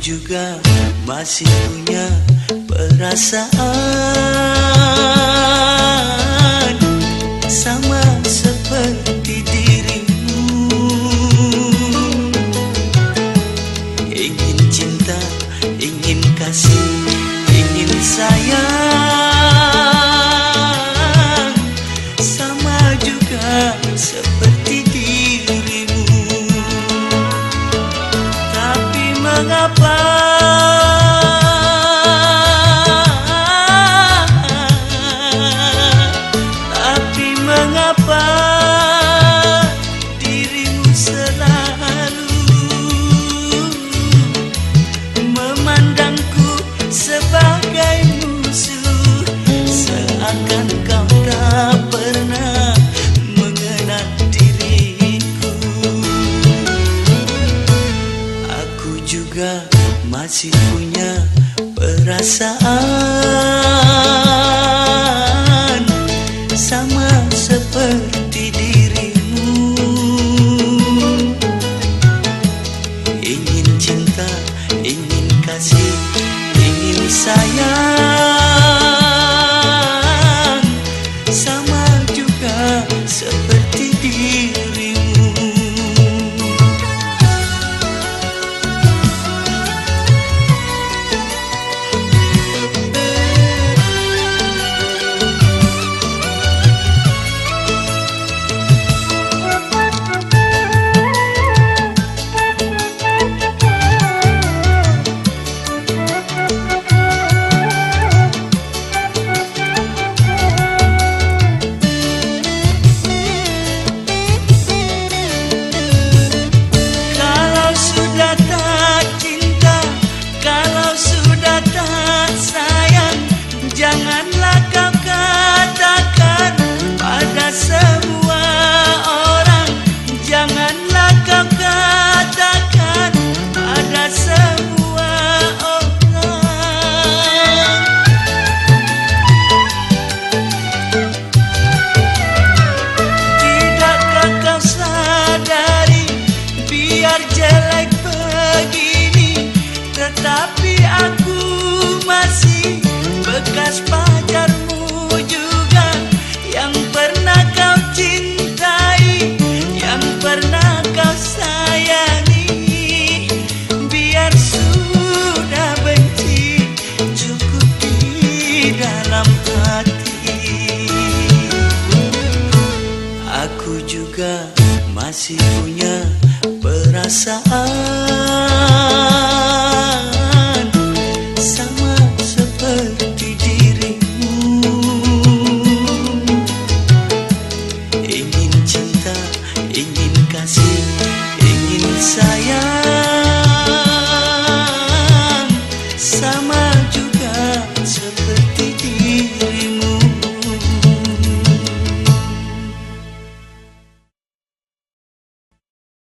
juga masih punya perasaan sama seperti dirimu. Ingin cinta, ingin kasih, ingin sayang, sama juga seperti dirimu. Tapi mengapa dirimu selalu memandangku sebagai musuh, seakan kau tak pernah mengenal diriku. Aku juga masih punya perasaan sama seperti dirimu. Ingin cinta, ingin kasih, ingin sayang, sama juga seperti dirimu. Janganlah kau katakan pada semua orang, janganlah kau katakan pada semua orang. Tidakkah kau sadari, biar jelek begini, tetapi aku masih bekas pacarmu juga, yang pernah kau cintai, yang pernah kau sayangi. Biar sudah benci, cukup di dalam hati. Aku juga masih punya perasaan